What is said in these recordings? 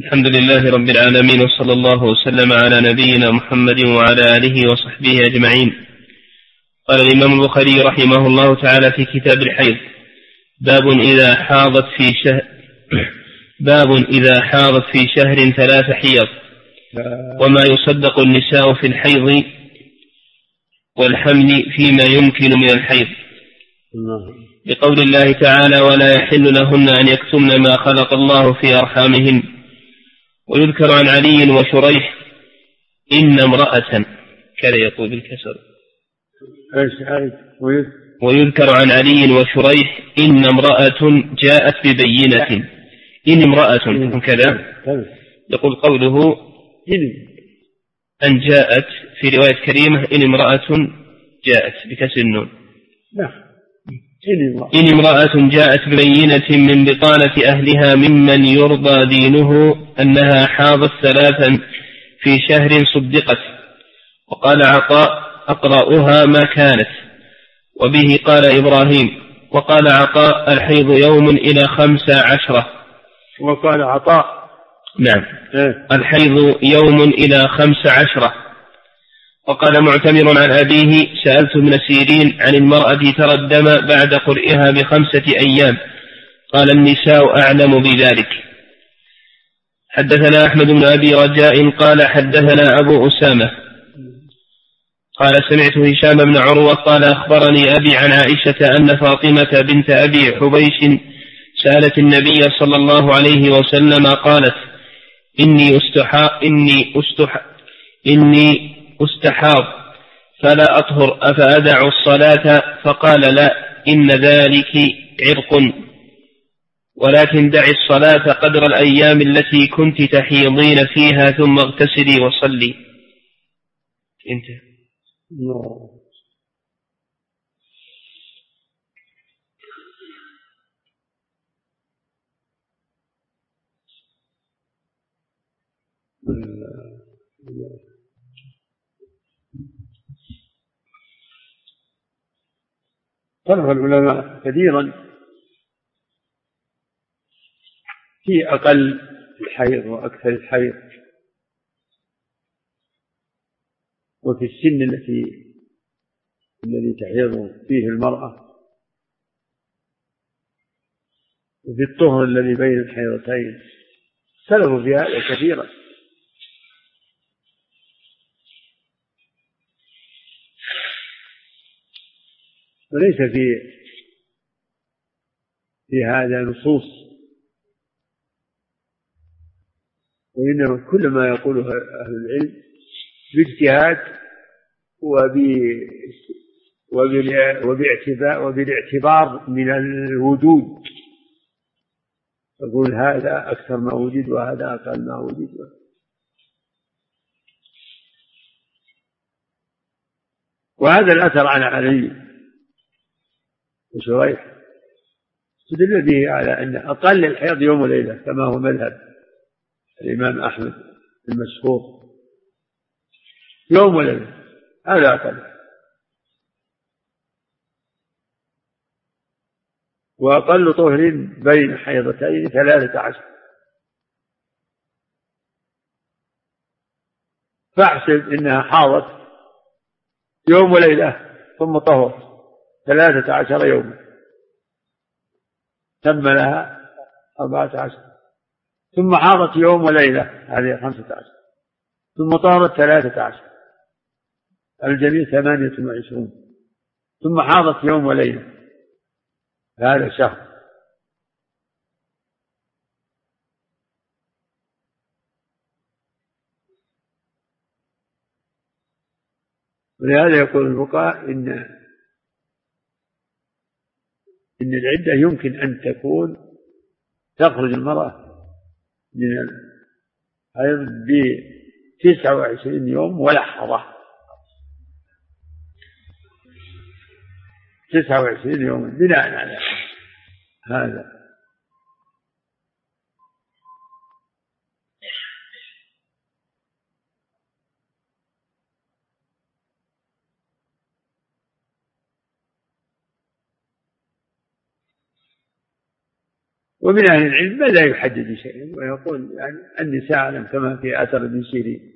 الحمد لله رب العالمين، وصلى الله وسلم على نبينا محمد وعلى آله وصحبه أجمعين. قال الإمام البخاري رحمه الله تعالى في كتاب الحيض: باب إذا حاضت في شهر 3 حيض، وما يصدق النساء في الحيض والحمل فيما يمكن من الحيض، بقول الله تعالى: ولا يحل لهن أن يكتمن ما خلق الله في أرحامهن. ويذكر عن علي وشريح إن امرأة، كذا يقول بالكسر، ويذكر عن علي وشريح إن امرأة جاءت ببينة. إن امرأة كذا يقول قوله أن جاءت، في رواية كريمة إن امرأة جاءت بكسر النون. إن امرأة جاءت ببينة من بطانة أهلها ممن يرضى دينه أنها حاضت 3 في شهر صدقت. وقال عطاء: أقرأها ما كانت. وبه قال إبراهيم. وقال عطاء: الحيض يوم إلى 15. وقال عطاء: نعم، الحيض يوم إلى 15. وقال معتمر عن أبيه: سألت ابن سيرين عن المرأة ترى الدم بعد قرئها ب5 أيام، قال: النساء أعلم بذلك. حدثنا أحمد بن أبي رجاء قال حدثنا أبو أسامة قال: سمعت هشام بن عروة قال: أخبرني أبي عن عائشة أن فاطمة بنت أبي حبيش سألت النبي صلى الله عليه وسلم قالت: إني أستحاض فلا أطهر، أفأدع الصلاة؟ فقال: لا، إن ذلك عرق، ولكن دعي الصلاة قدر الأيام التي كنت تحيضين فيها، ثم اغتسلي وصلي. انتهى. طلب العلماء كثيرا في أقل الحيض وأكثر الحيض، وفي السن الذي تحيض فيه المرأة، وفي الطهر الذي بين الحيضتين. اختلفوا في هذا كثيرا. وليس في هذا نصوص، وإنما كل ما يقوله أهل العلم باجتهاد وبالاعتبار من الوجود. يقول هذا أكثر ما وجد وهذا أقل ما وجد. وهذا الأثر عن علي وشريح تدل به على أن أقل الحيض يوم وليلة، كما هو مذهب الإمام أحمد المشهور، يوم وليلة، هذا أقل. وأقل طهر بين حيضتين 13. فاحسب إنها حاضت يوم وليلة ثم طهر 13 يوما، تم لها 14. ثم حاضت يوم وليلة، هذه 15. ثم طهرت 13، الجميع 28. ثم حاضت يوم وليلة، هذا شهر. ولهذا يقول الفقهاء إن العدة يمكن أن تخرج المرأة من الحيض ب29 يوم ولحظة، 29 يوم بناء على هذا. ومن أهل العلم ما لا يحدد شيئا ويقول يعني النساء أعلم، كما في أثر ابن سيرين.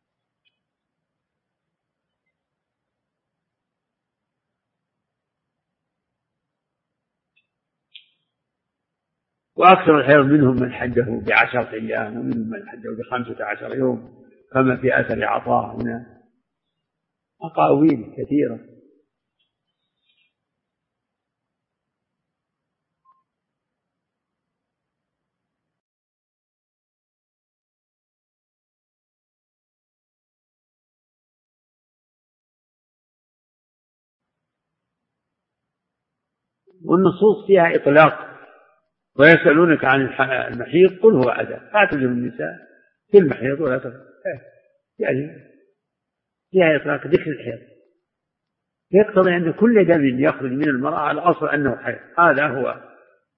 وأكثر الحيض منهم من حده ب10 أيام، ومنهم من حده ب15 يوم، كما في أثر عطاء. هنا أقاويل كثيرة. والنصوص فيها إطلاق. ويسألونك عن المحيض قل هو أذى فاعتزلوا النساء في المحيض ولا تقربوا. يعني فيها إطلاق ذكر الحيض، يقتضي أن كل دم يخرج من المرأة على الأصل أنه حيض، هذا هو.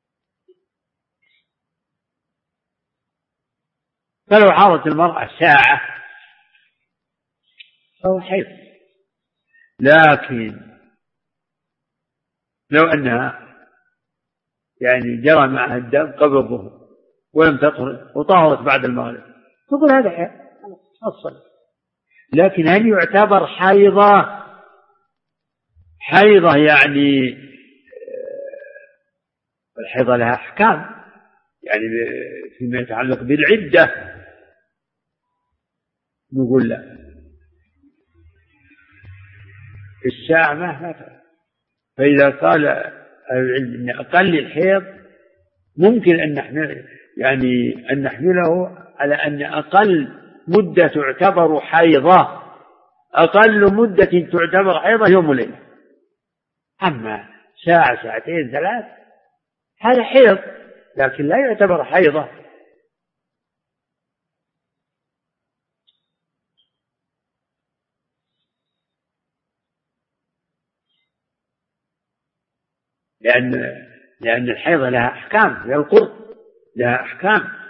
فلو حاضت المرأة ساعة فهو حيض، لكن لو أنها يعني جرى معها الدم قبل الظهر ولم تطهر وطهرت بعد المغرب تقول هذا حيض أصلا. لكن هل يعتبر حيضة؟ حيضة يعني الحيضة لها أحكام، يعني فيما يتعلق بالعدة نقول لا، الساعة ما فرق. فإذا قال العلم أن أقل الحيض ممكن أن نحمله على أن أقل مدة تعتبر حيضة، أقل مدة تعتبر حيضة يوم وليلة. أما ساعة ساعتين 3 هذا حيض لكن لا يعتبر حيضة. لأن الحيضة لها أحكام، للقرب لها أحكام.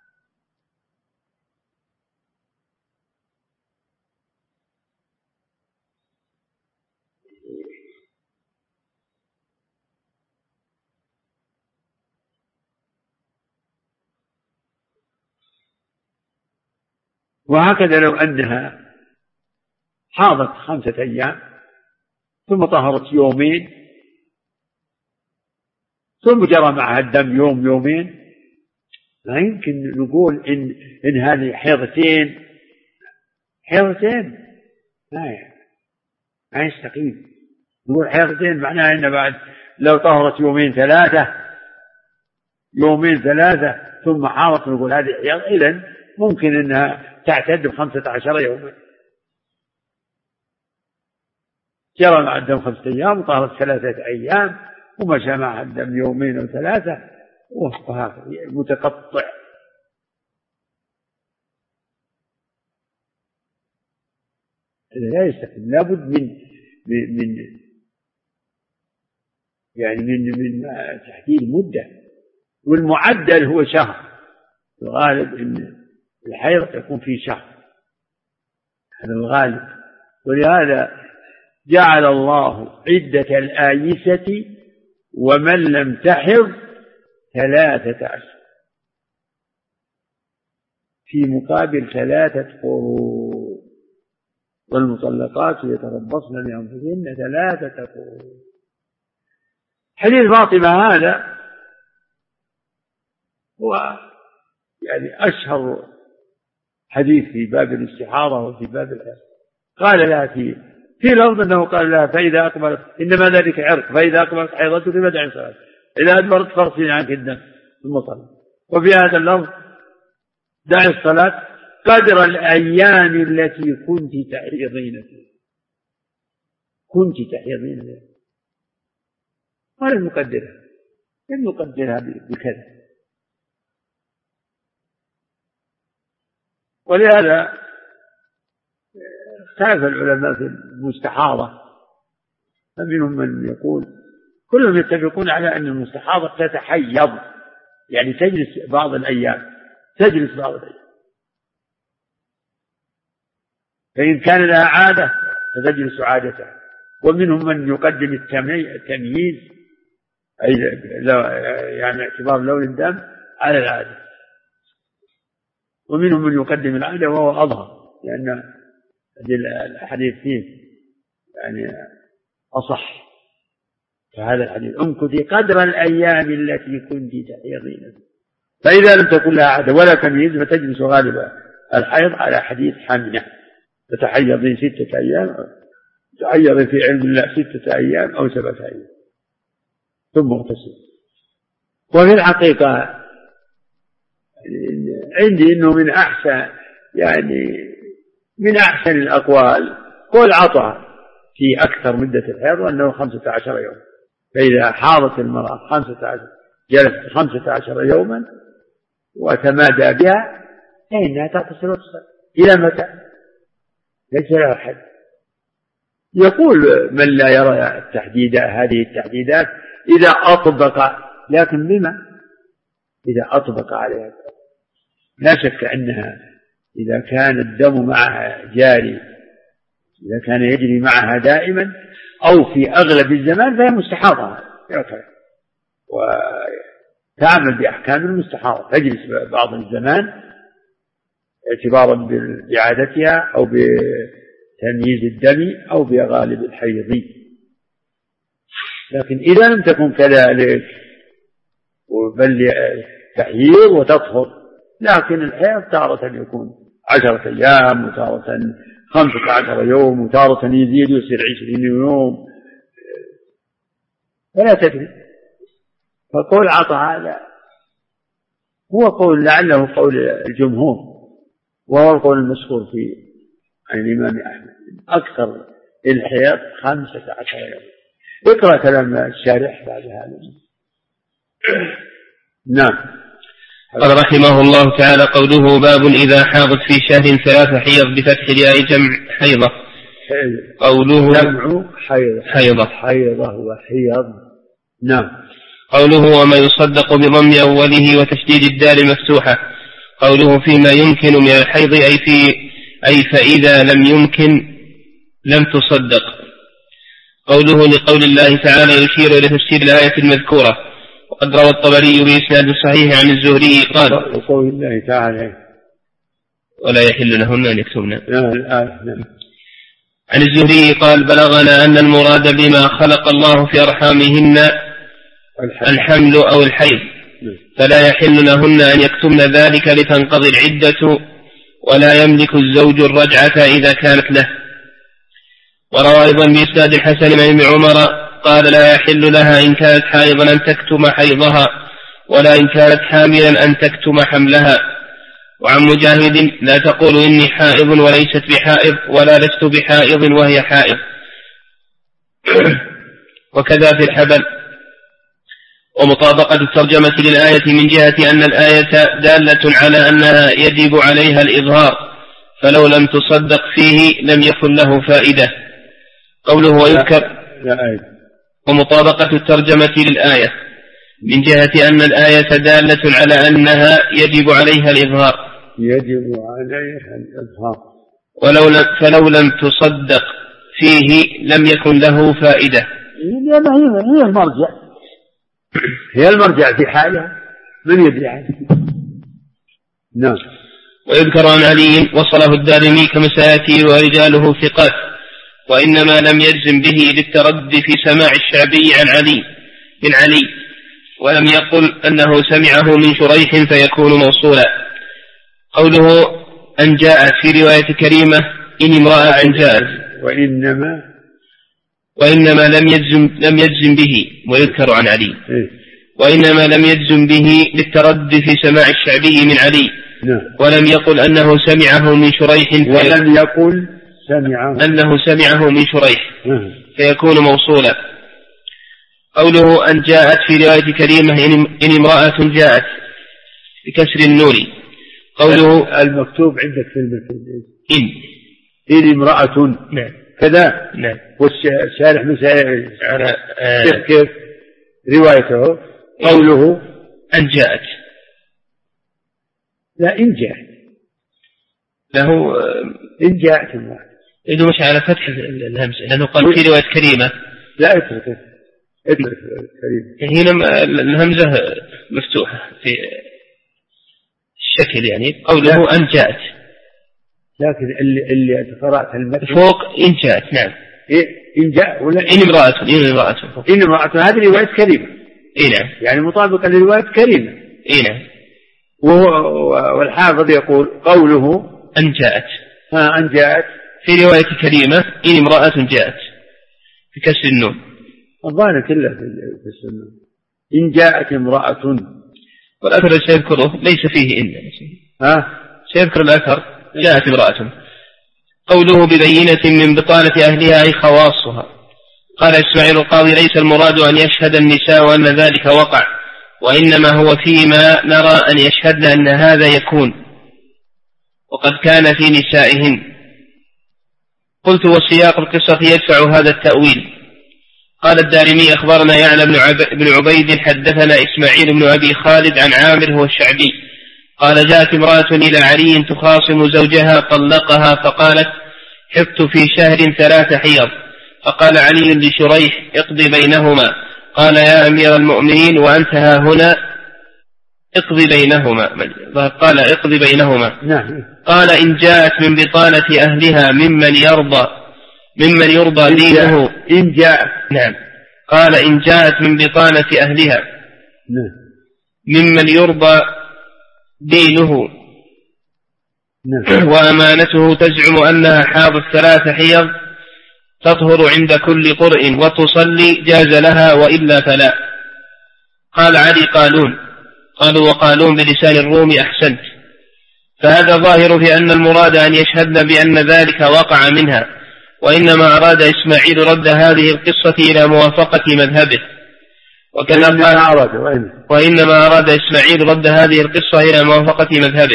وهكذا لو أنها حاضت 5 أيام ثم طهرت يومين ثم جرى معها الدم يوم يومين، لا يمكن نقول إن هذه حيضتين ما يستقيم. نقول حيضتين معناها إن بعد لو طهرت يومين ثلاثة ثم حاضت نقول هذه حيض. إذن ممكن أنها تعتد 15 يوما، جرى مع الدم 5 أيام وطهرت 3 أيام ومشى مع الدم يومين أو 3 وهكذا متقطع. لا يستقيم، لابد من تحديد مدة، والمعدل هو شهر. الغالب أن الحيض يكون في شهر، هذا الغالب. ولهذا جعل الله عدة الآيسة ومن لم تحض 3 أشهر في مقابل 3 قروء، والمطلقات يتربصن بأنفسهن 3 قروء. حديث فاطمة هذا هو يعني أشهر حديث في باب الاستحاضة وفي باب الحيض. قال لها في لفظ أنه قال لها فإذا أقبلت إنما ذلك عرق، فإذا أقبلت حيضتك فدعي الصلاة، إذا أدبرت فاغسلي عنك الدم ثم صلي. وفي هذا اللفظ دعي الصلاة قدر الأيام التي كنت تحيضين فيها. قال المقدرها بكذا. ولهذا اختلف العلماء في المستحاضة، فمنهم من يقول كلهم يتفقون على أن المستحاضة تتحيض، يعني تجلس بعض الأيام، فإن كان لها عادة فتجلس عادتها. ومنهم من يقدم التمييز أي يعني اعتبار لون الدم على العادة، ومنهم من يقدم العادة وهو أظهر، لأن الحديث فيه يعني أصح. فهذا الحديث امكثي قدر الأيام التي كنت تحيضين، فإذا لم تكن لها عادة ولا تمييز فتجلس غالبا الحيض على حديث حمنة، تتحيضين 6 أيام، تحيض في علم الله 6 أيام أو 7 أيام ثم اغتسل. وفي الحقيقة عندي أنه من أحسن الأقوال قول عطاء في أكثر مدة الحيض وأنه 15 يوم. فإذا حاضت المرأة 15 جلست 15 يوما وتمادى بها فإنها تغتسل وتصلي. إلى متى؟ ليس لها حد. يقول من لا يرى هذه التحديدات إذا أطبق، لكن بما؟ إذا أطبق عليها. لا شك أنها إذا كان الدم معها جاري، إذا كان يجري معها دائما أو في أغلب الزمان فهي مستحاضة وتعمل بأحكام المستحاضة، تجلس بعض الزمان اعتبارا بعادتها أو بتمييز الدم أو بغالب الحيض. لكن إذا لم تكن كذلك بل تحيض وتطهر، لكن الحيض تارة يكون 10 أيام وتارة 15 يوم وتارة يزيد ويصير 20 يوم، فلا تدري. فقول عطاء هذا هو قول لعله قول الجمهور، وهو القول المشهور في عن الإمام أحمد أكثر الحيض 15 يوم. اقرأ كلام الشارح بعد هذا. نعم. قال رحمه الله تعالى: قوله باب إذا حاضت في شهر 3 حيض بفتح الياء جمع حيضة. قوله جمع حيضة وحيض. نعم. قوله وما يصدق بضم أوله وتشديد الدال مفتوحة. قوله فيما يمكن من الحيض أي فإذا لم يمكن لم تصدق. قوله لقول الله تعالى يشير إلى تفسير الآية المذكورة. وقد روى الطبري بإسناد صحيح عن الزهري قال: وقول الله تعالى ولا يحل لهن أن يكتمن. نعم. عن الزهري قال: بلغنا أن المراد بما خلق الله في أرحامهن الحمل أو الحيض، فلا يحل لهن أن يكتمن ذلك لتنقضي العدة، ولا يملك الزوج الرجعة إذا كانت له. وروى أيضا بإسناد الحسن عن ابن عمر قال: لا يحل لها إن كانت حائضا أن تكتم حيضها، ولا إن كانت حاملا أن تكتم حملها. وعن مجاهد: لا تقول إني حائض وليست بحائض، ولا لست بحائض وهي حائض. وكذا في الحبل. ومطابقة الترجمة للآية من جهة أن الآية دالة على أنها يجب عليها الإظهار، فلو لم تصدق فيه لم يكن له فائدة. قوله ويذكر. ومطابقة الترجمة للآية من جهة أن الآية دالة على أنها يجب عليها الإظهار، فلو لم تصدق فيه لم يكن له فائدة. هي المرجع في حالها من يدري عنه. نعم. ويذكر عن علي وصله الدارمي كما سيأتي ورجاله ثقات، وإنما لم يجزم به للتردد في سماع الشعبي عن علي بن علي، ولم يقل أنه سمعه من شريح فيكون موصولا. قوله أن جاءت في رواية كريمة إن امرأة أن جاءت، وإنما لم يجزم به. ويذكر عن علي وإنما لم يجزم به للتردد في سماع الشعبي من علي، ولم يقل أنه سمعه من شريح، ولم يقل أنه سمعه من شريح فيكون موصولا. قوله أن جاءت في رواية كريمة إن امرأة جاءت بكسر النور. قوله المكتوب عندك في المثل إن امرأة. نعم. كذا. نعم. والشارح مثل كيف روايته. قوله أن جاءت، لا إن جاءت له إن جاءت إنه مش على فتح الهمزة، لأنه قال في رواية كريمة. لا اترك هنا الهمزة مفتوحة في الشكل، يعني قوله أن جاءت، لكن اللي قرأت المتن فوق إن جاءت. نعم. إن جاء ولا إن امرأة. إن امرأة هذه رواية كريمة. نعم. يعني مطابقة لرواية كريمة. نعم. والحافظ يقول قوله أن جاءت. أن جاءت في رواية كريمة إن امرأة جاءت بكسر النون. الظاهر كله في السنة إن جاءت امرأة، والأثر سيذكره ليس فيه إن. سيذكر الأثر جاءت امرأة. قوله ببينة من بطانة أهلها أي خواصها. قال إسماعيل القاضي ليس المراد أن يشهد النساء وأن ذلك وقع، وإنما هو فيما نرى أن يشهدن أن هذا يكون، وقد كان في نسائهن. قلت وسياق القصة يدفع هذا التأويل. قال الدارمي أخبرنا يعلى بن عبيد حدثنا إسماعيل بن أبي خالد عن عامر هو الشعبي قال جاءت امرأة إلى علي تخاصم زوجها طلقها فقالت حبت في شهر 3 حيض، فقال علي لشريح اقضي بينهما. قال يا أمير المؤمنين وأنت ها هنا اقضي بينهما. قال اقضي بينهما. قال إن جاءت من بطانة أهلها ممن يرضى دينه. إن جاءت. نعم. قال إن جاءت من بطانة أهلها ممن يرضى دينه وأمانته تزعم أنها حاضت 3 حيض تطهر عند كل قرء وتصلي جاز لها وإلا فلا. قال علي قالوا وقالون بلسان الروم أحسنت. فهذا ظاهر في أن المراد أن يشهدن بأن ذلك وقع منها، وإنما أراد إسماعيل رد هذه القصة إلى موافقة مذهبه. وإنما أراد إسماعيل رد هذه القصة إلى موافقة مذهبه.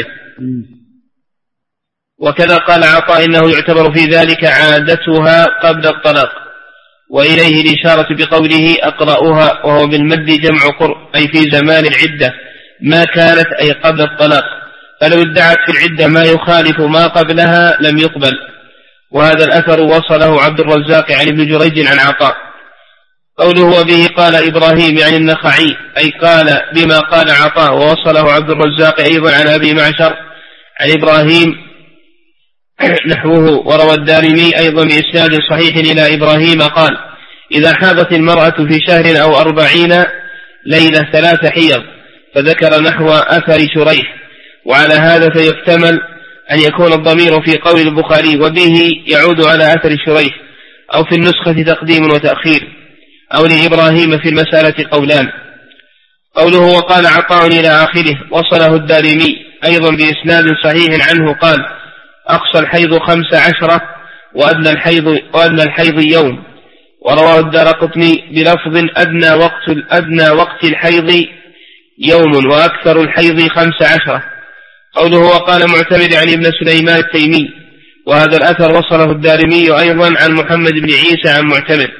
وكذا قال عطاء إنه يعتبر في ذلك عادتها قبل الطلاق، وإليه الإشارة بقوله أقرأها وهو بالمد جمع قرء أي في زمان العدة ما كانت أي قبل الطلاق، فلو ادعت في العدة ما يخالف ما قبلها لم يقبل. وهذا الأثر وصله عبد الرزاق عن ابن جريج عن عطاء. قوله وبه قال إبراهيم يعني النخعي أي قال بما قال عطاء، ووصله عبد الرزاق أيضا عن أبي معشر عن إبراهيم نحوه. وروى الدارمي أيضا بإسناد صحيح إلى إبراهيم قال إذا حاضت المرأة في شهر أو 40 ليلة 3 حيض، فذكر نحو أثر شريح. وعلى هذا فيحتمل أن يكون الضمير في قول البخاري وبه يعود على أثر شريح، أو في النسخة تقديم وتأخير، أو لإبراهيم في المسألة قولان. قوله وقال عطاء إلى آخره وصله الدارمي أيضا بإسناد صحيح عنه قال أقصى الحيض 15 وأدنى الحيض يوم. ورواه الدارقطني بلفظ أدنى وقت الحيض يوم وأكثر الحيض 15. قوله وقال معتمد عن ابن سليمان التيمي. وهذا الأثر وصله الدارمي أيضا عن محمد بن عيسى عن معتمد.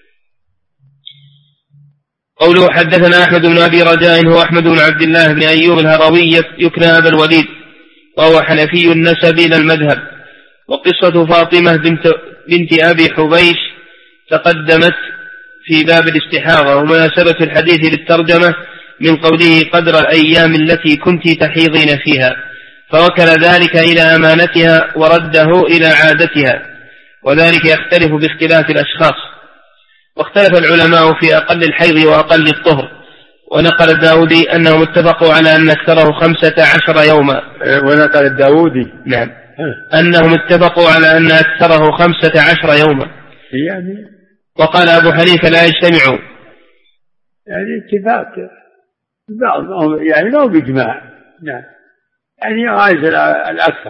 قوله حدثنا أحمد بن أبي رجاء هو أحمد بن عبد الله بن أيوب الهروي يكنى أبا الوليد، وهو حنفي النسب إلى المذهب. وقصة فاطمة بنت أبي حبيش تقدمت في باب الاستحاضة، ومناسبة الحديث للترجمة من قوله قدر الأيام التي كنت تحيضين فيها، فوكل ذلك إلى أمانتها ورده إلى عادتها، وذلك يختلف باختلاف الأشخاص. واختلف العلماء في أقل الحيض وأقل الطهر. ونقل الداودي أنهم اتفقوا على أن أكثره 15 يوما. ونقل الداودي نعم أنهم اتفقوا على أن أكثره 15 يوما يعني. وقال أبو حنيفة لا يجتمعوا، يعني اتفاق بعضهم يعني لو بإجماع. نعم يعني عايز الأكثر.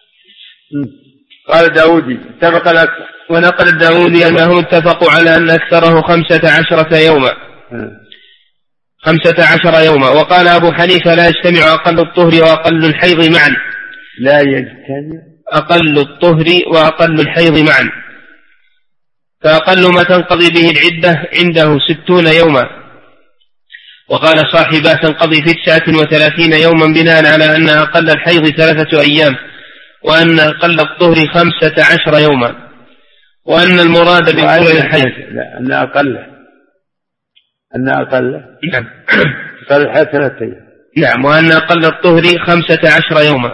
قال داودي اتفق الأكثر. ونقل الداودي أنهم اتفقوا على أن أكثره 15 يوما 15 يوما. وقال أبو حنيفة لا يجتمع أقل الطهر وأقل الحيض معا. لا يجتمع أقل الطهر وأقل الحيض معا، فأقل ما تنقضي به العدة عنده 60 يوما. وقال صاحبه تنقضي في 39 يوما بناء على أن أقل الحيض 3 أيام، وأن أقل الطهر 15 يوما، وأن المراد بالطهر الحيض أن أقل أن أقل نعم أقل الحيض 3 أيام. نعم، وأن أقل الطهر 15 يوما.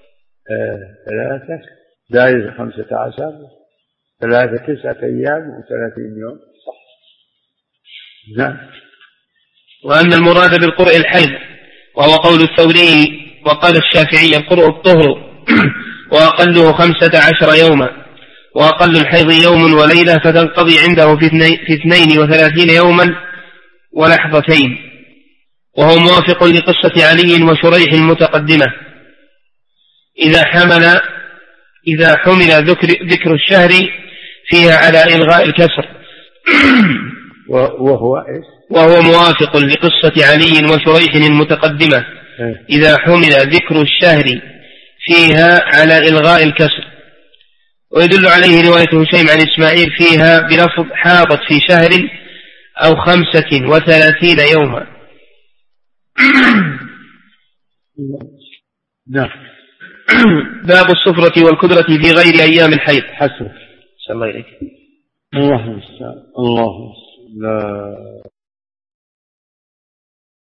3 دايز 15 3 9 أيام و30 يوم صح. نعم. وأن المراد بالقرء الحيض، وهو قول الثوري، وقال الشافعي القرء الطهر وأقله 15 يوما، وأقل الحيض يوم وليلة، فتنقضي عنده في 32 يوما ولحظتين، وهو موافق لقصة علي وشريح المتقدمة. إذا حمل ذكر الشهر فيها على إلغاء الكسر وهو موافق لقصة علي وشريح المتقدمة. إذا حمل ذكر الشهر فيها على إلغاء الكسر. ويدل عليه رواية هشيم عن إسماعيل فيها بلفظ حاضت في شهر أو 35 يوما. نعم. باب الصفرة والكدرة في غير أيام الحيض. حسن. الله إليك. الله لا